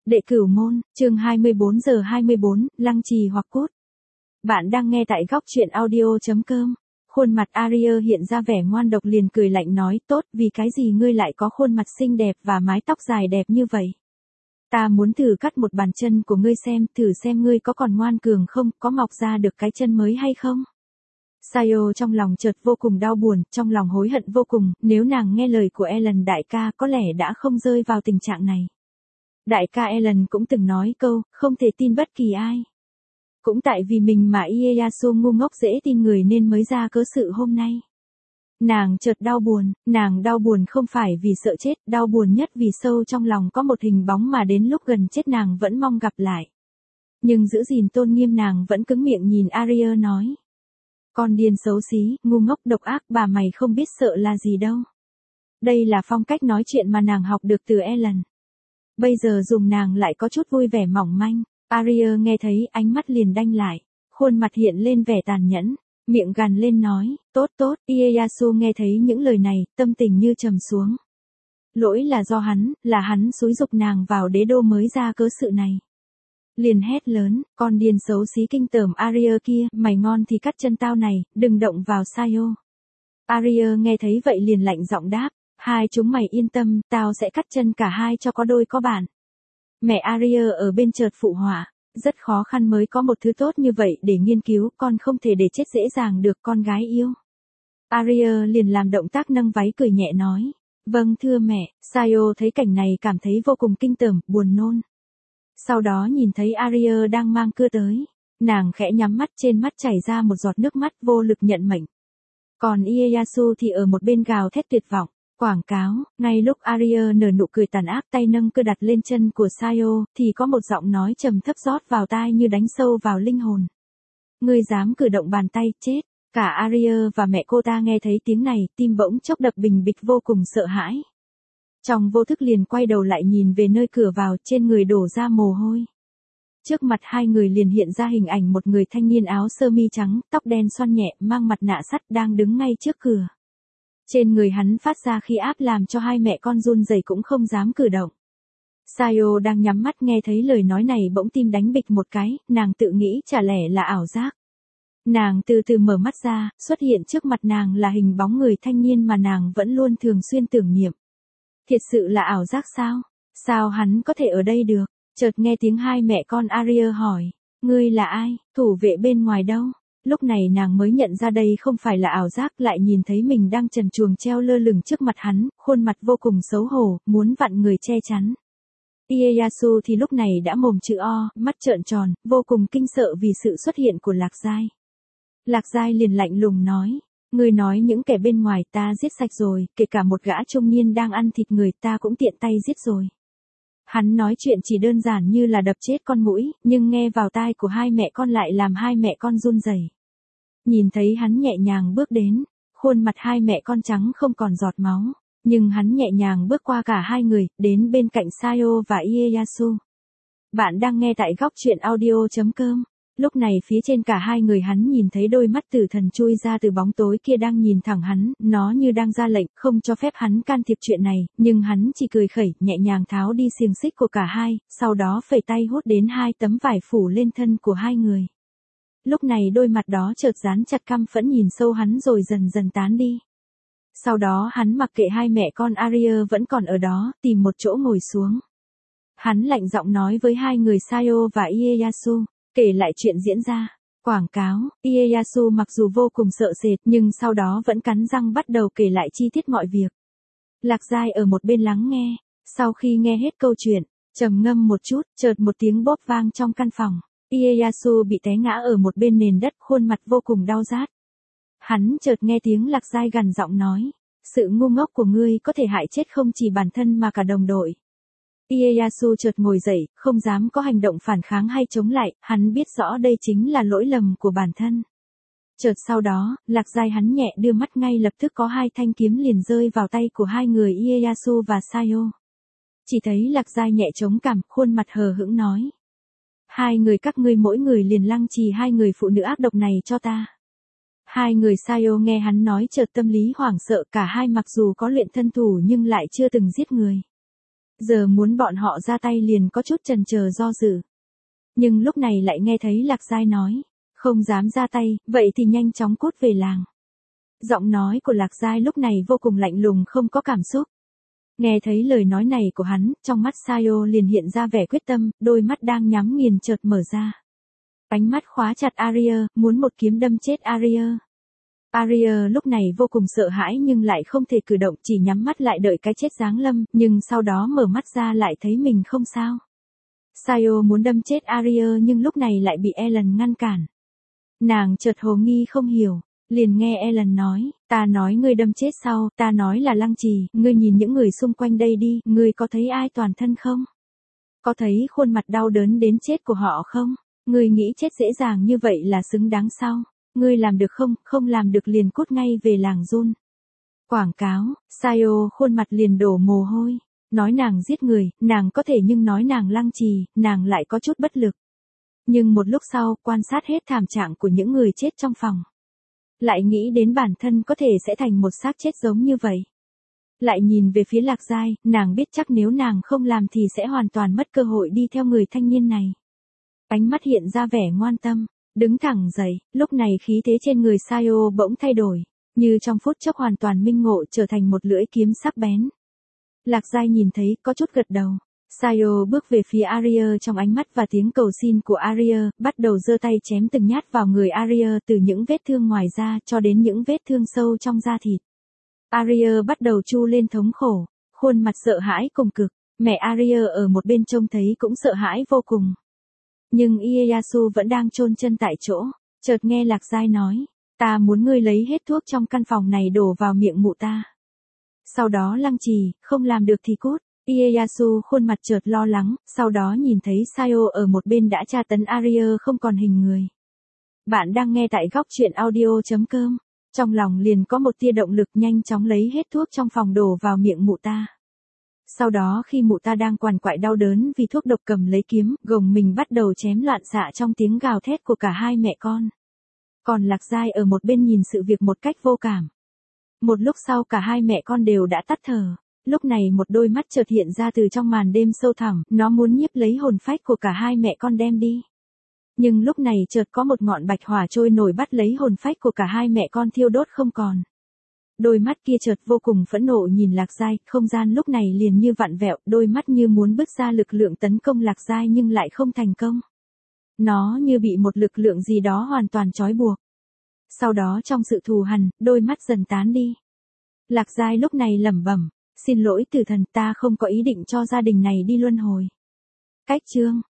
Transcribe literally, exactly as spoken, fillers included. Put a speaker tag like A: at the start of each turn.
A: Đệ cửu môn, chương hai mươi bốn giờ hai mươi bốn, lăng trì hoặc cút. Bạn đang nghe tại góc truyện audio.com. Khuôn mặt Arya hiện ra vẻ ngoan độc, liền cười lạnh nói, tốt, vì cái gì ngươi lại có khuôn mặt xinh đẹp và mái tóc dài đẹp như vậy? Ta muốn thử cắt một bàn chân của ngươi xem, thử xem ngươi có còn ngoan cường không, có mọc ra được cái chân mới hay không? Sayo trong lòng chợt vô cùng đau buồn, trong lòng hối hận vô cùng, nếu nàng nghe lời của Ellen đại ca có lẽ đã không rơi vào tình trạng này. Đại ca Ellen cũng từng nói câu, không thể tin bất kỳ ai. Cũng tại vì mình mà Ieyasu ngu ngốc dễ tin người nên mới ra cớ sự hôm nay. Nàng chợt đau buồn, nàng đau buồn không phải vì sợ chết, đau buồn nhất vì sâu trong lòng có một hình bóng mà đến lúc gần chết nàng vẫn mong gặp lại. Nhưng giữ gìn tôn nghiêm nàng vẫn cứng miệng nhìn Arya nói. Con điên xấu xí, ngu ngốc độc ác, bà mày không biết sợ là gì đâu. Đây là phong cách nói chuyện mà nàng học được từ Ellen. Bây giờ dùng nàng lại có chút vui vẻ mỏng manh. Arya nghe thấy ánh mắt liền đanh lại, khuôn mặt hiện lên vẻ tàn nhẫn, miệng gằn lên nói, tốt tốt. Ieyasu nghe thấy những lời này, tâm tình như trầm xuống. Lỗi là do hắn, là hắn xúi giục nàng vào đế đô mới ra cớ sự này. Liền hét lớn, con điên xấu xí kinh tởm Arya kia, mày ngon thì cắt chân tao này, đừng động vào Sayo. Arya nghe thấy vậy liền lạnh giọng đáp, hai chúng mày yên tâm, tao sẽ cắt chân cả hai cho có đôi có bạn. Mẹ Arya ở bên chợt phụ họa, rất khó khăn mới có một thứ tốt như vậy để nghiên cứu, con không thể để chết dễ dàng được, con gái yêu. Arya liền làm động tác nâng váy cười nhẹ nói, vâng thưa mẹ. Sayo thấy cảnh này cảm thấy vô cùng kinh tởm, buồn nôn. Sau đó nhìn thấy Arya đang mang cưa tới, nàng khẽ nhắm mắt, trên mắt chảy ra một giọt nước mắt, vô lực nhận mệnh. Còn Ieyasu thì ở một bên gào thét tuyệt vọng, quảng cáo. Ngay lúc Arya nở nụ cười tàn ác, tay nâng cưa đặt lên chân của Sayo, thì có một giọng nói trầm thấp rót vào tai như đánh sâu vào linh hồn. Ngươi dám cử động bàn tay, chết. Cả Arya và mẹ cô ta nghe thấy tiếng này, tim bỗng chốc đập bình bịch, vô cùng sợ hãi. Trong vô thức liền quay đầu lại nhìn về nơi cửa vào, trên người đổ ra mồ hôi. Trước mặt hai người liền hiện ra hình ảnh một người thanh niên áo sơ mi trắng, tóc đen xoăn nhẹ, mang mặt nạ sắt đang đứng ngay trước cửa. Trên người hắn phát ra khí áp làm cho hai mẹ con run rẩy cũng không dám cử động. Sayo đang nhắm mắt nghe thấy lời nói này bỗng tim đánh bịch một cái, nàng tự nghĩ chả lẽ là ảo giác. Nàng từ từ mở mắt ra, xuất hiện trước mặt nàng là hình bóng người thanh niên mà nàng vẫn luôn thường xuyên tưởng niệm. Thiệt sự là ảo giác sao? Sao hắn có thể ở đây được? Chợt nghe tiếng hai mẹ con Arya hỏi, ngươi là ai, thủ vệ bên ngoài đâu? Lúc này nàng mới nhận ra đây không phải là ảo giác, lại nhìn thấy mình đang trần truồng treo lơ lửng trước mặt hắn, khuôn mặt vô cùng xấu hổ, muốn vặn người che chắn. Ieyasu thì lúc này đã mồm chữ O, mắt trợn tròn, vô cùng kinh sợ vì sự xuất hiện của Lạc Giai. Lạc Giai liền lạnh lùng nói, ngươi nói những kẻ bên ngoài ta giết sạch rồi, kể cả một gã trung niên đang ăn thịt người ta cũng tiện tay giết rồi. Hắn nói chuyện chỉ đơn giản như là đập chết con muỗi, nhưng nghe vào tai của hai mẹ con lại làm hai mẹ con run rẩy. Nhìn thấy hắn nhẹ nhàng bước đến, khuôn mặt hai mẹ con trắng không còn giọt máu, nhưng hắn nhẹ nhàng bước qua cả hai người, đến bên cạnh Sayo và Ieyasu. Bạn đang nghe tại góc truyện audio.com. Lúc này phía trên cả hai người hắn nhìn thấy đôi mắt tử thần chui ra từ bóng tối kia đang nhìn thẳng hắn, nó như đang ra lệnh, không cho phép hắn can thiệp chuyện này, nhưng hắn chỉ cười khẩy, nhẹ nhàng tháo đi xiềng xích của cả hai, sau đó phẩy tay hút đến hai tấm vải phủ lên thân của hai người. Lúc này đôi mặt đó chợt dán chặt, căm phẫn nhìn sâu hắn rồi dần dần tán đi. Sau đó hắn mặc kệ hai mẹ con Arya vẫn còn ở đó, tìm một chỗ ngồi xuống. Hắn lạnh giọng nói với hai người Sayo và Ieyasu, kể lại chuyện diễn ra. Quảng cáo. Ieyasu mặc dù vô cùng sợ sệt nhưng sau đó vẫn cắn răng bắt đầu kể lại chi tiết mọi việc. Lạc Giai ở một bên lắng nghe, sau khi nghe hết câu chuyện, trầm ngâm một chút, chợt một tiếng bóp vang trong căn phòng. Ieyasu bị té ngã ở một bên nền đất, khuôn mặt vô cùng đau rát. Hắn chợt nghe tiếng Lạc Giai gằn giọng nói, sự ngu ngốc của ngươi có thể hại chết không chỉ bản thân mà cả đồng đội. Ieyasu chợt ngồi dậy, không dám có hành động phản kháng hay chống lại, hắn biết rõ đây chính là lỗi lầm của bản thân. Chợt sau đó, Lạc Giai hắn nhẹ đưa mắt, ngay lập tức có hai thanh kiếm liền rơi vào tay của hai người Ieyasu và Sayo. Chỉ thấy Lạc Giai nhẹ chống cằm, khuôn mặt hờ hững nói, hai người các ngươi mỗi người liền lăng trì hai người phụ nữ ác độc này cho ta. Hai người Sayo nghe hắn nói chợt tâm lý hoảng sợ, cả hai mặc dù có luyện thân thủ nhưng lại chưa từng giết người. Giờ muốn bọn họ ra tay liền có chút chần chờ do dự. Nhưng lúc này lại nghe thấy Lạc Giai nói, không dám ra tay, vậy thì nhanh chóng cút về làng. Giọng nói của Lạc Giai lúc này vô cùng lạnh lùng không có cảm xúc. Nghe thấy lời nói này của hắn, trong mắt Sayo liền hiện ra vẻ quyết tâm, đôi mắt đang nhắm nghiền chợt mở ra. Ánh mắt khóa chặt Arya, muốn một kiếm đâm chết Arya. Arya lúc này vô cùng sợ hãi nhưng lại không thể cử động, chỉ nhắm mắt lại đợi cái chết giáng lâm, nhưng sau đó mở mắt ra lại thấy mình không sao. Sayo muốn đâm chết Arya nhưng lúc này lại bị Ellen ngăn cản. Nàng chợt hồ nghi không hiểu, liền nghe Ellen nói, ta nói ngươi đâm chết sau, ta nói là Lăng Trì, ngươi nhìn những người xung quanh đây đi, ngươi có thấy ai toàn thân không? Có thấy khuôn mặt đau đớn đến chết của họ không? Ngươi nghĩ chết dễ dàng như vậy là xứng đáng sao? Ngươi làm được không, không làm được liền cút ngay về làng Jun. Quảng cáo, Sayo khuôn mặt liền đổ mồ hôi. Nói nàng giết người, nàng có thể nhưng nói nàng Lăng Trì, nàng lại có chút bất lực. Nhưng một lúc sau, quan sát hết thảm trạng của những người chết trong phòng. Lại nghĩ đến bản thân có thể sẽ thành một xác chết giống như vậy. Lại nhìn về phía Lạc Giai, nàng biết chắc nếu nàng không làm thì sẽ hoàn toàn mất cơ hội đi theo người thanh niên này. Ánh mắt hiện ra vẻ ngoan tâm, đứng thẳng dậy, lúc này khí thế trên người Sayo bỗng thay đổi, như trong phút chốc hoàn toàn minh ngộ trở thành một lưỡi kiếm sắc bén. Lạc Giai nhìn thấy, có chút gật đầu. Sayo bước về phía Arya trong ánh mắt và tiếng cầu xin của Arya, bắt đầu giơ tay chém từng nhát vào người Arya từ những vết thương ngoài da cho đến những vết thương sâu trong da thịt. Arya bắt đầu chu lên thống khổ, khuôn mặt sợ hãi cùng cực, mẹ Arya ở một bên trông thấy cũng sợ hãi vô cùng. Nhưng Ieyasu vẫn đang chôn chân tại chỗ, chợt nghe Lạc Giai nói, ta muốn ngươi lấy hết thuốc trong căn phòng này đổ vào miệng mụ ta. Sau đó Lăng Trì, không làm được thì cút. Ieyasu khuôn mặt chợt lo lắng, sau đó nhìn thấy Sayo ở một bên đã tra tấn Arya không còn hình người. Bạn đang nghe tại góc truyện audio chấm com. Trong lòng liền có một tia động lực nhanh chóng lấy hết thuốc trong phòng đổ vào miệng mụ ta. Sau đó khi mụ ta đang quằn quại đau đớn vì thuốc độc cầm lấy kiếm, gồng mình bắt đầu chém loạn xạ trong tiếng gào thét của cả hai mẹ con. Còn Lạc Giai ở một bên nhìn sự việc một cách vô cảm. Một lúc sau cả hai mẹ con đều đã tắt thở. Lúc này một đôi mắt chợt hiện ra từ trong màn đêm sâu thẳm, nó muốn nhiếp lấy hồn phách của cả hai mẹ con đem đi. Nhưng lúc này chợt có một ngọn bạch hỏa trôi nổi bắt lấy hồn phách của cả hai mẹ con thiêu đốt không còn. Đôi mắt kia chợt vô cùng phẫn nộ nhìn Lạc Giai, không gian lúc này liền như vặn vẹo, đôi mắt như muốn bứt ra lực lượng tấn công Lạc Giai nhưng lại không thành công. Nó như bị một lực lượng gì đó hoàn toàn trói buộc. Sau đó trong sự thù hằn, đôi mắt dần tán đi. Lạc Giai lúc này lẩm bẩm, xin lỗi tử thần, ta không có ý định cho gia đình này đi luân hồi. Cách chương